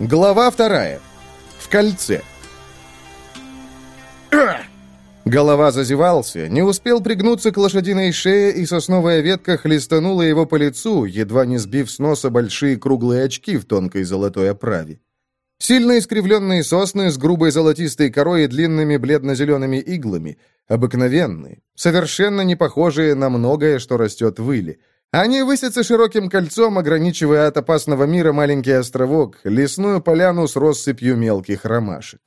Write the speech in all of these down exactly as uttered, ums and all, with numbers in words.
Глава вторая. В кольце. Голова зазевался, не успел пригнуться к лошадиной шее, и сосновая ветка хлестанула его по лицу, едва не сбив с носа большие круглые очки в тонкой золотой оправе. Сильно искривленные сосны с грубой золотистой корой и длинными бледно-зелеными иглами, обыкновенные, совершенно не похожие на многое, что растет в иле. Они высятся широким кольцом, ограничивая от опасного мира маленький островок, лесную поляну с россыпью мелких ромашек.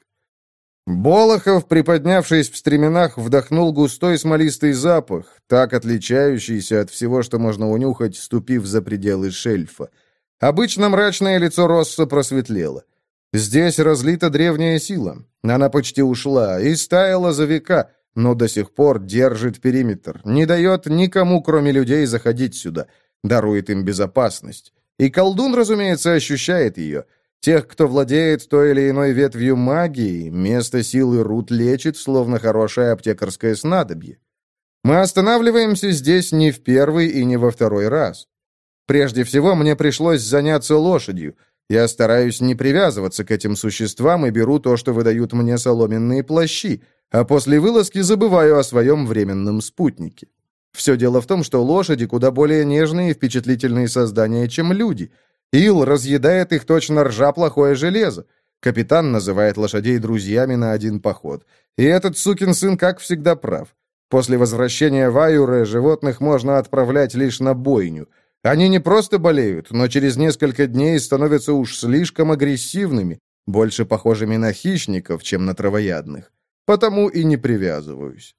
Болохов, приподнявшись в стременах, вдохнул густой смолистый запах, так отличающийся от всего, что можно унюхать, ступив за пределы шельфа. Обычно мрачное лицо Росса просветлело. Здесь разлита древняя сила. Она почти ушла и стаяла за века, но до сих пор держит периметр, не дает никому, кроме людей, заходить сюда, дарует им безопасность. И колдун, разумеется, ощущает ее. Тех, кто владеет той или иной ветвью магии, место силы Рут лечит, словно хорошее аптекарское снадобье. Мы останавливаемся здесь не в первый и не во второй раз. Прежде всего, мне пришлось заняться лошадью. Я стараюсь не привязываться к этим существам и беру то, что выдают мне соломенные плащи, а после вылазки забываю о своем временном спутнике. Все дело в том, что лошади куда более нежные и впечатлительные создания, чем люди. Ил разъедает их точно ржа плохое железо. Капитан называет лошадей друзьями на один поход. И этот сукин сын, как всегда, прав. После возвращения в Аюре животных можно отправлять лишь на бойню. Они не просто болеют, но через несколько дней становятся уж слишком агрессивными, больше похожими на хищников, чем на травоядных. Потому и не привязываюсь.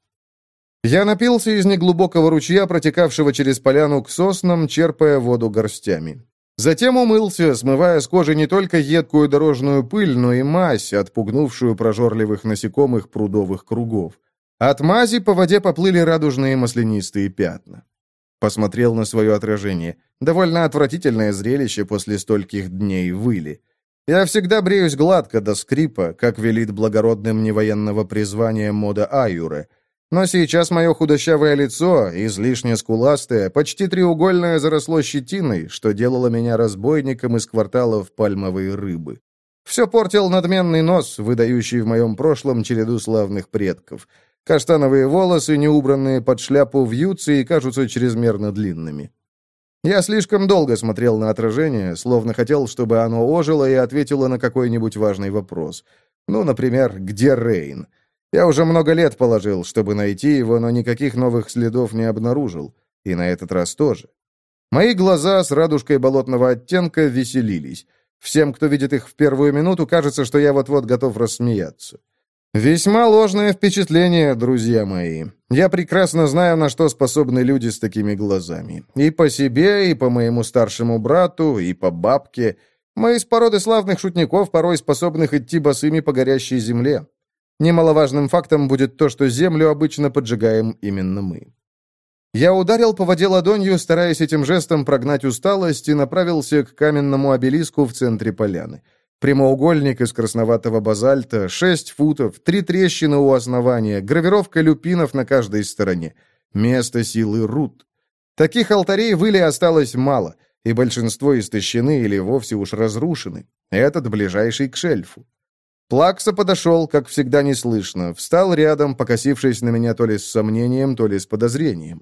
Я напился из неглубокого ручья, протекавшего через поляну к соснам, черпая воду горстями. Затем умылся, смывая с кожи не только едкую дорожную пыль, но и мазь, отпугнувшую прожорливых насекомых прудовых кругов. От мази по воде поплыли радужные маслянистые пятна. Посмотрел на свое отражение. Довольно отвратительное зрелище после стольких дней в иле. Я всегда бреюсь гладко до скрипа, как велит благородным невоенного призвания мода Аюре. Но сейчас мое худощавое лицо, излишне скуластое, почти треугольное, заросло щетиной, что делало меня разбойником из кварталов пальмовой рыбы. Все портил надменный нос, выдающий в моем прошлом череду славных предков. Каштановые волосы, неубранные под шляпу, вьются и кажутся чрезмерно длинными. Я слишком долго смотрел на отражение, словно хотел, чтобы оно ожило и ответило на какой-нибудь важный вопрос. Ну, например, где Рейн? Я уже много лет положил, чтобы найти его, но никаких новых следов не обнаружил. И на этот раз тоже. Мои глаза с радужкой болотного оттенка веселились. Всем, кто видит их в первую минуту, кажется, что я вот-вот готов рассмеяться. Весьма ложное впечатление, друзья мои. Я прекрасно знаю, на что способны люди с такими глазами. И по себе, и по моему старшему брату, и по бабке. Мы из породы славных шутников, порой способных идти босыми по горящей земле. Немаловажным фактом будет то, что землю обычно поджигаем именно мы. Я ударил по воде ладонью, стараясь этим жестом прогнать усталость, и направился к каменному обелиску в центре поляны. Прямоугольник из красноватого базальта, шесть футов, три трещины у основания, гравировка люпинов на каждой стороне. Место силы Рут. Таких алтарей в Иле осталось мало, и большинство истощены или вовсе уж разрушены. Этот ближайший к шельфу. Плакса подошел, как всегда неслышно, встал рядом, покосившись на меня то ли с сомнением, то ли с подозрением.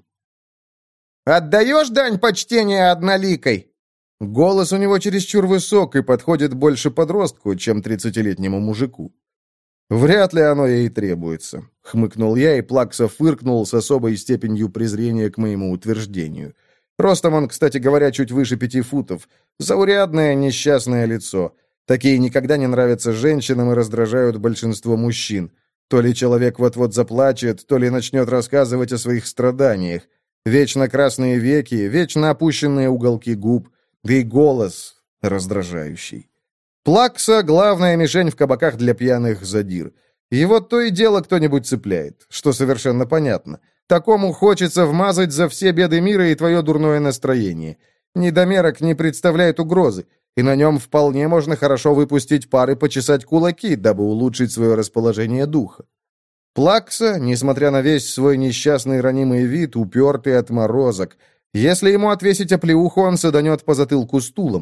«Отдаешь дань почтения одноликой?» Голос у него чересчур высок и подходит больше подростку, чем тридцатилетнему мужику. «Вряд ли оно ей требуется», — хмыкнул я, и Плакса фыркнул с особой степенью презрения к моему утверждению. Ростом он, кстати говоря, чуть выше пяти футов. Заурядное несчастное лицо. Такие никогда не нравятся женщинам и раздражают большинство мужчин. То ли человек вот-вот заплачет, то ли начнет рассказывать о своих страданиях. Вечно красные веки, вечно опущенные уголки губ. Да и голос раздражающий. Плакса — главная мишень в кабаках для пьяных задир. Его то и дело кто-нибудь цепляет, что совершенно понятно. Такому хочется вмазать за все беды мира и твое дурное настроение. Недомерок не представляет угрозы, и на нем вполне можно хорошо выпустить пар и почесать кулаки, дабы улучшить свое расположение духа. Плакса, несмотря на весь свой несчастный ранимый вид, упертый отморозок. Если ему отвесить оплеуху, он саданет по затылку стулом.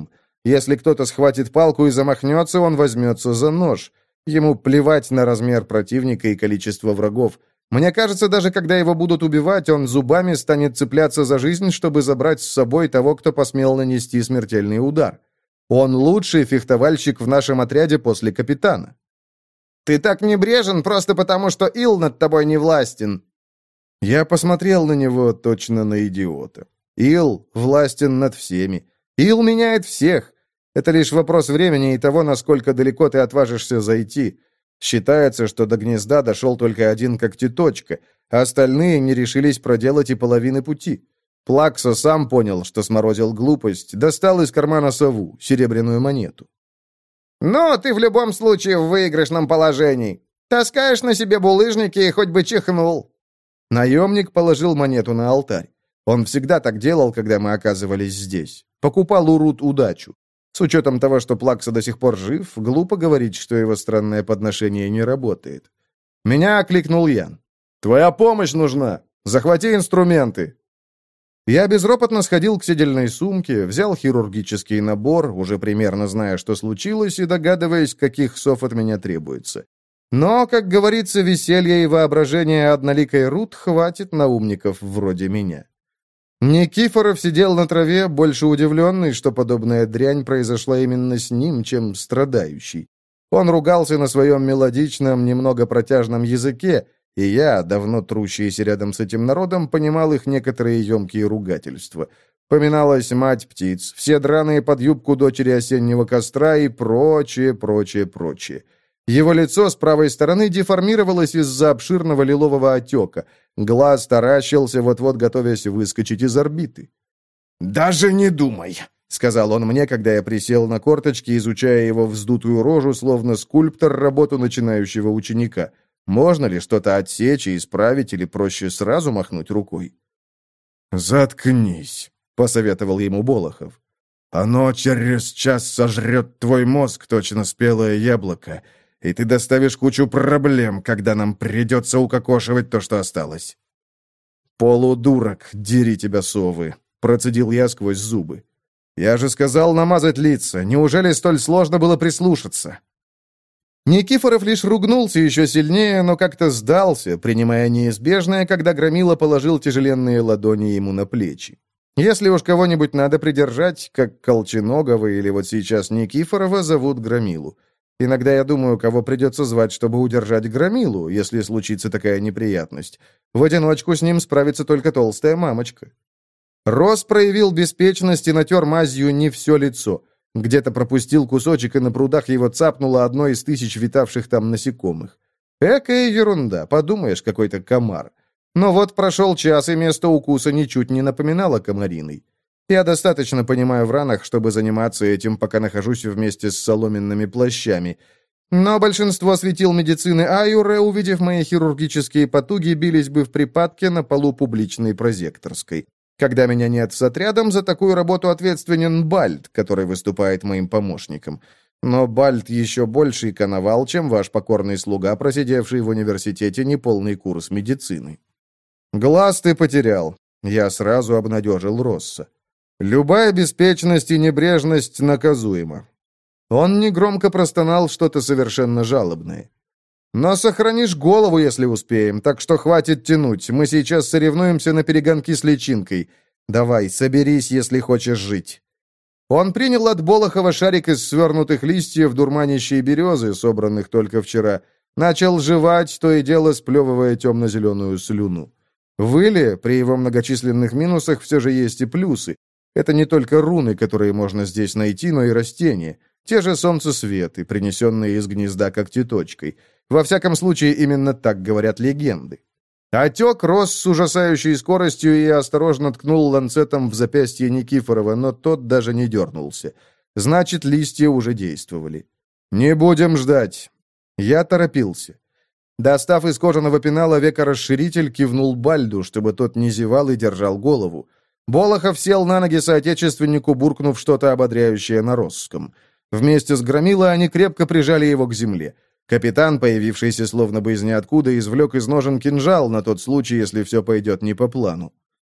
Если кто-то схватит палку и замахнется, он возьмется за нож. Ему плевать на размер противника и количество врагов. Мне кажется, даже когда его будут убивать, он зубами станет цепляться за жизнь, чтобы забрать с собой того, кто посмел нанести смертельный удар. Он лучший фехтовальщик в нашем отряде после капитана. «Ты так небрежен просто потому, что Ил над тобой не властен». Я посмотрел на него точно на идиота. Ил властен над всеми. Ил меняет всех. Это лишь вопрос времени и того, насколько далеко ты отважишься зайти. Считается, что до гнезда дошел только один когтеточка, а остальные не решились проделать и половины пути. Плакса сам понял, что сморозил глупость, достал из кармана сову, серебряную монету. «Ну, ты в любом случае в выигрышном положении. Таскаешь на себе булыжники и хоть бы чихнул». Наемник положил монету на алтарь. Он всегда так делал, когда мы оказывались здесь. Покупал у Рут удачу. С учетом того, что Плакса до сих пор жив, глупо говорить, что его странное подношение не работает. Меня окликнул Ян. «Твоя помощь нужна! Захвати инструменты!» Я безропотно сходил к седельной сумке, взял хирургический набор, уже примерно зная, что случилось, и догадываясь, каких сов от меня требуется. Но, как говорится, веселья и воображения одноликой Рут хватит на умников вроде меня. Никифоров сидел на траве, больше удивленный, что подобная дрянь произошла именно с ним, чем страдающий. Он ругался на своем мелодичном, немного протяжном языке, и я, давно трущийся рядом с этим народом, понимал их некоторые емкие ругательства. Поминалась мать птиц, все драные под юбку дочери осеннего костра и прочее, прочее, прочее. Его лицо с правой стороны деформировалось из-за обширного лилового отека. Глаз таращился, вот-вот готовясь выскочить из орбиты. «Даже не думай», — сказал он мне, когда я присел на корточки, изучая его вздутую рожу, словно скульптор работу начинающего ученика. Можно ли что-то отсечь и исправить, или проще сразу махнуть рукой? «Заткнись», — посоветовал ему Болохов. «Оно через час сожрет твой мозг, точно спелое яблоко, и ты доставишь кучу проблем, когда нам придется укокошивать то, что осталось». «Полудурок, дери тебя, совы», — процедил я сквозь зубы. «Я же сказал намазать лица. Неужели столь сложно было прислушаться?» Никифоров лишь ругнулся еще сильнее, но как-то сдался, принимая неизбежное, когда Громила положил тяжеленные ладони ему на плечи. Если уж кого-нибудь надо придержать, как Колченогова или вот сейчас Никифорова, зовут Громилу. Иногда я думаю, кого придется звать, чтобы удержать Громилу, если случится такая неприятность. В одиночку с ним справится только толстая мамочка. Рос проявил беспечность и натер мазью не все лицо. Где-то пропустил кусочек, и на прудах его цапнуло одно из тысяч витавших там насекомых. Экая ерунда, подумаешь, какой-то комар. Но вот прошел час, и место укуса ничуть не напоминало комариной. Я достаточно понимаю в ранах, чтобы заниматься этим, пока нахожусь вместе с соломенными плащами. Но большинство светил медицины Аюре, увидев мои хирургические потуги, бились бы в припадке на полу публичной прозекторской. Когда меня нет с отрядом, за такую работу ответственен Бальд, который выступает моим помощником. Но Бальд еще больший коновал, чем ваш покорный слуга, просидевший в университете неполный курс медицины. «Глаз ты потерял», — я сразу обнадежил Росса. «Любая беспечность и небрежность наказуема». Он негромко простонал что-то совершенно жалобное. «Но сохранишь голову, если успеем, так что хватит тянуть. Мы сейчас соревнуемся на перегонки с личинкой. Давай, соберись, если хочешь жить». Он принял от Болохова шарик из свернутых листьев дурманящей березы, собранных только вчера. Начал жевать, то и дело сплевывая темно-зеленую слюну. В Иле, при его многочисленных минусах, все же есть и плюсы. Это не только руны, которые можно здесь найти, но и растения. Те же солнцесветы, принесенные из гнезда когтеточкой. Во всяком случае, именно так говорят легенды. Отек рос с ужасающей скоростью и осторожно ткнул ланцетом в запястье Никифорова, но тот даже не дернулся. Значит, листья уже действовали. «Не будем ждать». Я торопился. Достав из кожаного пенала векорасширитель, кивнул Бальду, чтобы тот не зевал и держал голову. Болохов сел на ноги соотечественнику, буркнув что-то ободряющее на росском. Вместе с Громилой они крепко прижали его к земле. Капитан, появившийся словно бы из ниоткуда, извлек из ножен кинжал на тот случай, если все пойдет не по плану.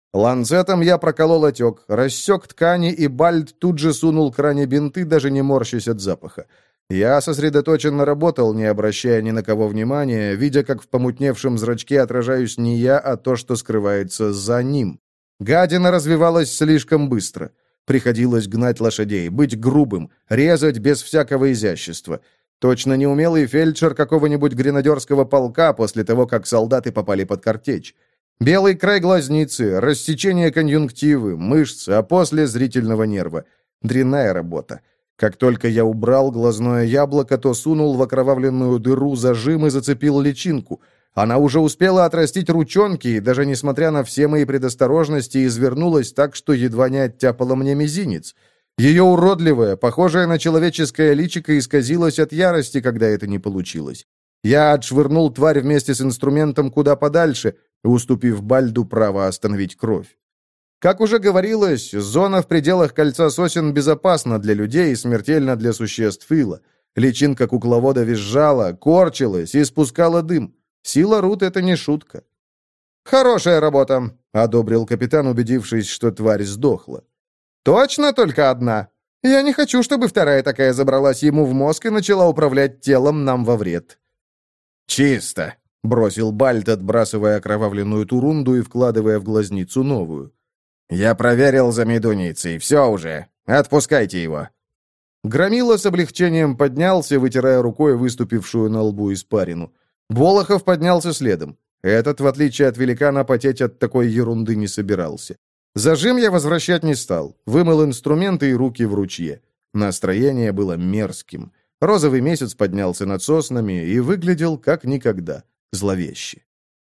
Ланцетом я проколол отек, рассек ткани, и Бальд тут же сунул к ране бинты, даже не морщась от запаха. Я сосредоточенно работал, не обращая ни на кого внимания, видя, как в помутневшем зрачке отражаюсь не я, а то, что скрывается за ним. Гадина развивалась слишком быстро. Приходилось гнать лошадей, быть грубым, резать без всякого изящества. Точно неумелый фельдшер какого-нибудь гренадерского полка после того, как солдаты попали под картечь. Белый край глазницы, рассечение конъюнктивы, мышц, а после зрительного нерва. Дрянная работа. Как только я убрал глазное яблоко, то сунул в окровавленную дыру зажим и зацепил личинку. Она уже успела отрастить ручонки, и даже несмотря на все мои предосторожности, извернулась так, что едва не оттяпала мне мизинец. Ее уродливое, похожее на человеческое личико исказилось от ярости, когда это не получилось. Я отшвырнул тварь вместе с инструментом куда подальше, уступив Бальду право остановить кровь. Как уже говорилось, зона в пределах кольца сосен безопасна для людей и смертельна для существ ила. Личинка кукловода визжала, корчилась и спускала дым. Сила Рут — это не шутка. «Хорошая работа», — одобрил капитан, убедившись, что тварь сдохла. «Точно только одна? Я не хочу, чтобы вторая такая забралась ему в мозг и начала управлять телом нам во вред». «Чисто», — бросил Бальд, отбрасывая окровавленную турунду и вкладывая в глазницу новую. «Я проверил за медуницей, все уже. Отпускайте его». Громила с облегчением поднялся, вытирая рукой выступившую на лбу испарину. Болохов поднялся следом. Этот, в отличие от великана, потеть от такой ерунды не собирался. Зажим я возвращать не стал. Вымыл инструменты и руки в ручье. Настроение было мерзким. Розовый месяц поднялся над соснами и выглядел как никогда зловеще.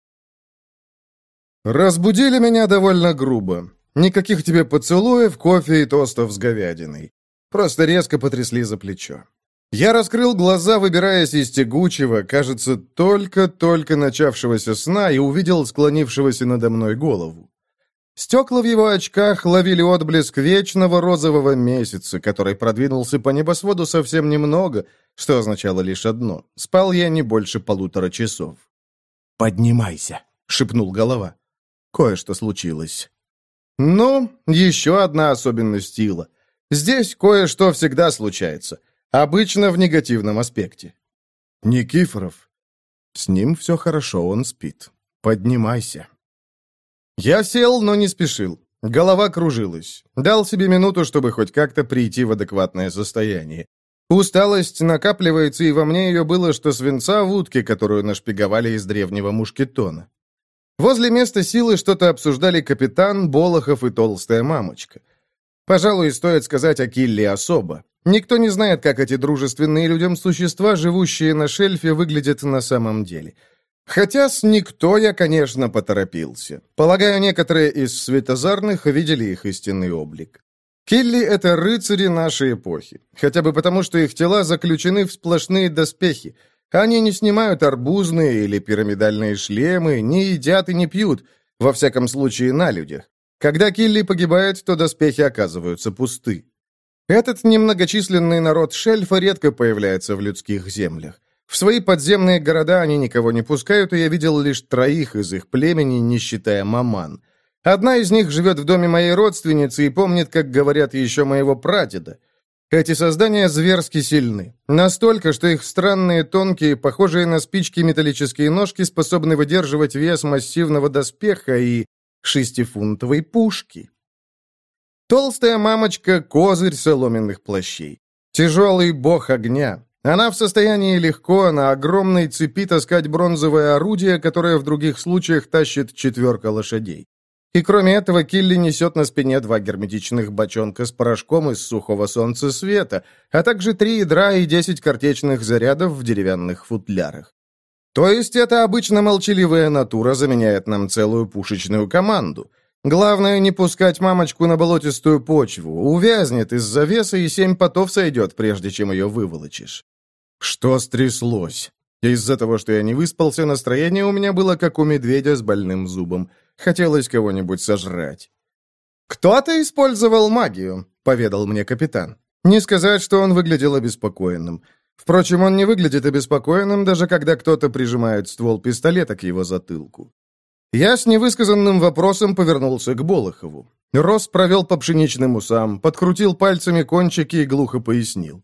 Разбудили меня довольно грубо. Никаких тебе поцелуев, кофе и тостов с говядиной. Просто резко потрясли за плечо. Я раскрыл глаза, выбираясь из тягучего, кажется, только-только начавшегося сна, и увидел склонившегося надо мной голову. Стекла в его очках ловили отблеск вечного розового месяца, который продвинулся по небосводу совсем немного, что означало лишь одно — спал я не больше полутора часов. «Поднимайся», — шепнул голова. Кое-что случилось. Ну, еще одна особенность Ила. Здесь кое-что всегда случается. Обычно в негативном аспекте. Никифоров. С ним все хорошо, он спит. Поднимайся. Я сел, но не спешил. Голова кружилась. Дал себе минуту, чтобы хоть как-то прийти в адекватное состояние. Усталость накапливается, и во мне ее было, что свинца в утке, которую нашпиговали из древнего мушкетона. Возле места силы что-то обсуждали капитан, Болохов и толстая мамочка. Пожалуй, стоит сказать о Килле особо. Никто не знает, как эти дружественные людям существа, живущие на шельфе, выглядят на самом деле. Хотя с никто я, конечно, поторопился. Полагаю, некоторые из светозарных видели их истинный облик. Килли — это рыцари нашей эпохи. Хотя бы потому, что их тела заключены в сплошные доспехи. Они не снимают арбузные или пирамидальные шлемы, не едят и не пьют, во всяком случае на людях. Когда Килли погибает, то доспехи оказываются пусты. Этот немногочисленный народ шельфа редко появляется в людских землях. В свои подземные города они никого не пускают, и я видел лишь троих из их племени, не считая маман. Одна из них живет в доме моей родственницы и помнит, как говорят, еще моего прадеда. Эти создания зверски сильны. Настолько, что их странные, тонкие, похожие на спички металлические ножки способны выдерживать вес массивного доспеха и шестифунтовой пушки. Толстая мамочка — козырь соломенных плащей. Тяжелый бог огня. Она в состоянии легко на огромной цепи таскать бронзовое орудие, которое в других случаях тащит четверка лошадей. И кроме этого, Килли несет на спине два герметичных бочонка с порошком из сухого солнцесвета, а также три ядра и десять картечных зарядов в деревянных футлярах. То есть эта обычно молчаливая натура заменяет нам целую пушечную команду. Главное не пускать мамочку на болотистую почву, увязнет из-за веса и семь потов сойдет, прежде чем ее выволочишь. Что стряслось? Из-за того, что я не выспался, настроение у меня было как у медведя с больным зубом. Хотелось кого-нибудь сожрать. «Кто-то использовал магию», — поведал мне капитан. Не сказать, что он выглядел обеспокоенным. Впрочем, он не выглядит обеспокоенным, даже когда кто-то прижимает ствол пистолета к его затылку. Я с невысказанным вопросом повернулся к Болохову. Рос провел по пшеничным усам, подкрутил пальцами кончики и глухо пояснил.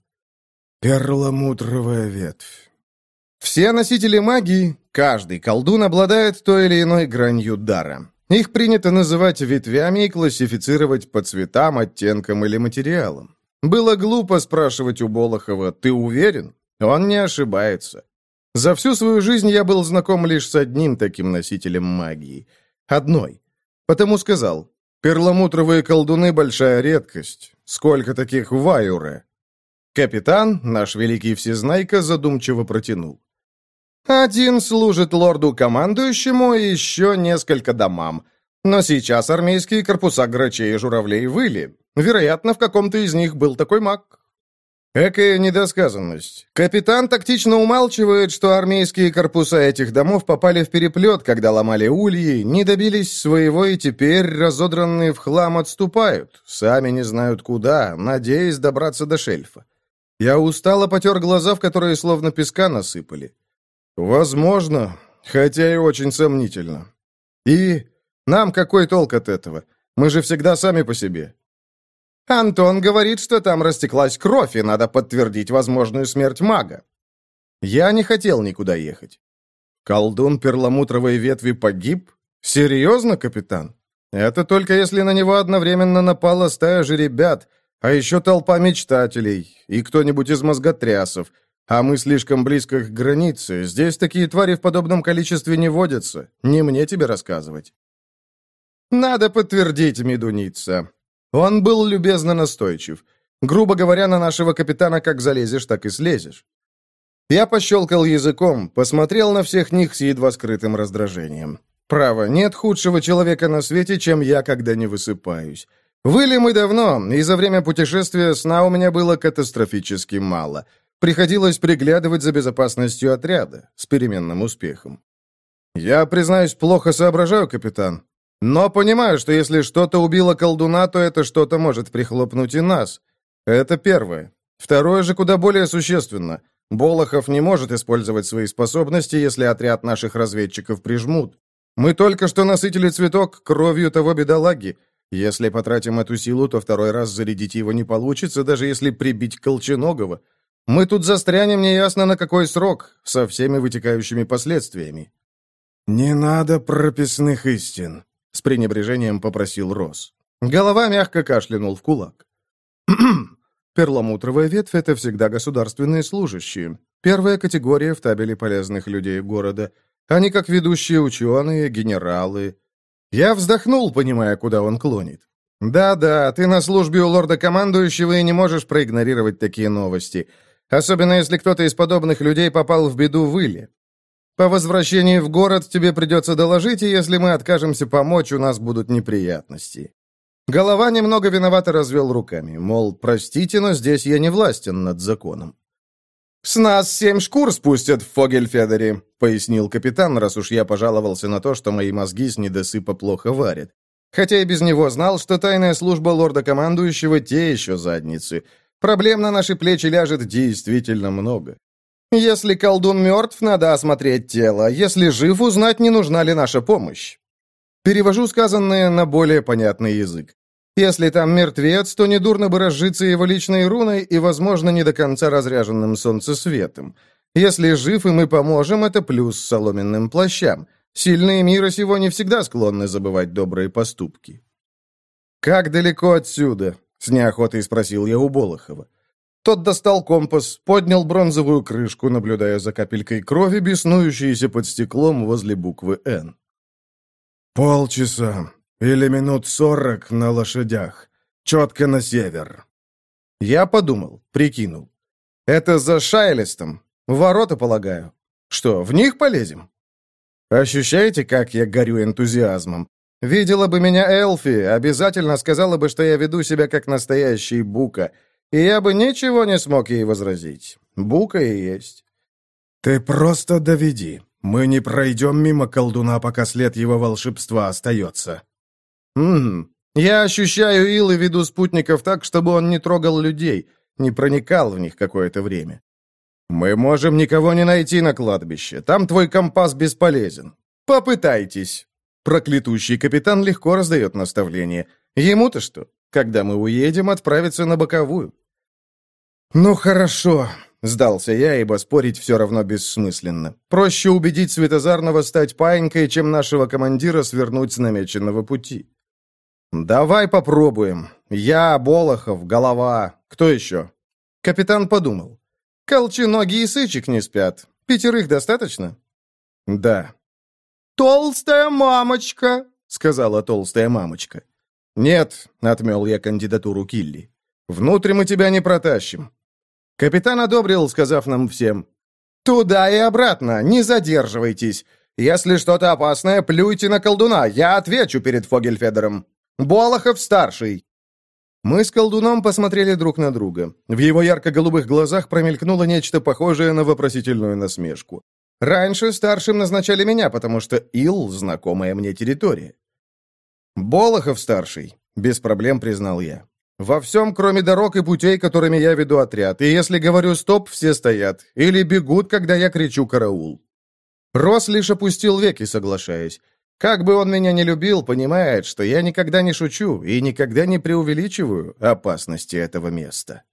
«Перламутровая ветвь». Все носители магии, каждый колдун обладает той или иной гранью дара. Их принято называть ветвями и классифицировать по цветам, оттенкам или материалам. Было глупо спрашивать у Болохова «Ты уверен?» Он не ошибается. За всю свою жизнь я был знаком лишь с одним таким носителем магии. Одной. Потому сказал, перламутровые колдуны — большая редкость. Сколько таких в Айуре? Капитан, наш великий всезнайка, задумчиво протянул. Один служит лорду-командующему и еще несколько домам. Но сейчас армейские корпуса грачей и журавлей выли. Вероятно, в каком-то из них был такой маг. Экая недосказанность. Капитан тактично умалчивает, что армейские корпуса этих домов попали в переплет, когда ломали ульи, не добились своего и теперь, разодранные в хлам, отступают. Сами не знают куда, надеясь добраться до шельфа. Я устало потер глаза, в которые словно песка насыпали. Возможно, хотя и очень сомнительно. И нам какой толк от этого? Мы же всегда сами по себе. Антон говорит, что там растеклась кровь, и надо подтвердить возможную смерть мага. Я не хотел никуда ехать. Колдун перламутровой ветви погиб? Серьезно, капитан? Это только если на него одновременно напала стая жеребят, а еще толпа мечтателей и кто-нибудь из мозготрясов. А мы слишком близко к границе. Здесь такие твари в подобном количестве не водятся. Не мне тебе рассказывать. Надо подтвердить, медуница. Он был любезно настойчив. Грубо говоря, на нашего капитана как залезешь, так и слезешь. Я пощелкал языком, посмотрел на всех них с едва скрытым раздражением. Право, нет худшего человека на свете, чем я, когда не высыпаюсь. Выли мы давно, и за время путешествия сна у меня было катастрофически мало. Приходилось приглядывать за безопасностью отряда, с переменным успехом. Я, признаюсь, плохо соображаю, капитан. Но понимаю, что если что-то убило колдуна, то это что-то может прихлопнуть и нас. Это первое. Второе же куда более существенно. Болохов не может использовать свои способности, если отряд наших разведчиков прижмут. Мы только что насытили цветок кровью того бедолаги. Если потратим эту силу, то второй раз зарядить его не получится, даже если прибить Колченогова. Мы тут застрянем неясно на какой срок, со всеми вытекающими последствиями. «Не надо прописных истин», — с пренебрежением попросил Рос. Голова мягко кашлянул в кулак. Перламутровая ветвь — это всегда государственные служащие. Первая категория в табеле полезных людей города. Они как ведущие ученые, генералы. Я вздохнул, понимая, куда он клонит. Да-да, ты на службе у лорда-командующего и не можешь проигнорировать такие новости. Особенно если кто-то из подобных людей попал в беду в Иле. По возвращении в город тебе придется доложить, и если мы откажемся помочь, у нас будут неприятности». Голова немного виновато развел руками, мол, простите, но здесь я не властен над законом. «С нас семь шкур спустят в Фогельфедере», — пояснил капитан, раз уж я пожаловался на то, что мои мозги с недосыпа плохо варят. Хотя и без него знал, что тайная служба лорда-командующего те еще задницы. Проблем на наши плечи ляжет действительно много. Если колдун мертв, надо осмотреть тело. Если жив, узнать, не нужна ли наша помощь. Перевожу сказанное на более понятный язык. Если там мертвец, то недурно бы разжиться его личной руной и, возможно, не до конца разряженным солнцесветом. Если жив, и мы поможем, это плюс соломенным плащам. Сильные мира сего не всегда склонны забывать добрые поступки. «Как далеко отсюда?» — с неохотой спросил я у Болохова. Тот достал компас, поднял бронзовую крышку, наблюдая за капелькой крови, беснующейся под стеклом возле буквы «Н». «Полчаса или минут сорок на лошадях. Четко на север». Я подумал, прикинул. «Это за Шайлестом. Ворота, полагаю. Что, в них полезем?» Ощущаете, как я горю энтузиазмом? Видела бы меня Элфи, обязательно сказала бы, что я веду себя как настоящий бука, и я бы ничего не смог ей возразить. Бука и есть. «Ты просто доведи. Мы не пройдем мимо колдуна, пока след его волшебства остается». «Угу. Я ощущаю ил и веду спутников так, чтобы он не трогал людей, не проникал в них какое-то время. Мы можем никого не найти на кладбище. Там твой компас бесполезен. Попытайтесь». Проклятущий капитан легко раздает наставления. Ему-то что? Когда мы уедем, отправиться на боковую. «Ну хорошо», — сдался я, ибо спорить все равно бессмысленно. Проще убедить Светозарного стать паинькой, чем нашего командира свернуть с намеченного пути. «Давай попробуем. Я, Болохов, голова. Кто еще?» Капитан подумал. «Колченогий и Сычек не спят. Пятерых достаточно?» «Да». «Толстая мамочка», — сказала толстая мамочка. «Нет», — отмел я кандидатуру Килли. «Внутрь мы тебя не протащим». Капитан одобрил, сказав нам всем: «Туда и обратно, не задерживайтесь. Если что-то опасное, плюйте на колдуна, я отвечу перед Фогельфедером. Болохов-старший». Мы с колдуном посмотрели друг на друга. В его ярко-голубых глазах промелькнуло нечто похожее на вопросительную насмешку. Раньше старшим назначали меня, потому что Ил — знакомая мне территория. «Болохов-старший», — без проблем признал я. «Во всем, кроме дорог и путей, которыми я веду отряд. И если говорю «стоп», все стоят. Или бегут, когда я кричу «караул». Рос лишь опустил веки, соглашаясь. Как бы он меня не любил, понимает, что я никогда не шучу и никогда не преувеличиваю опасности этого места.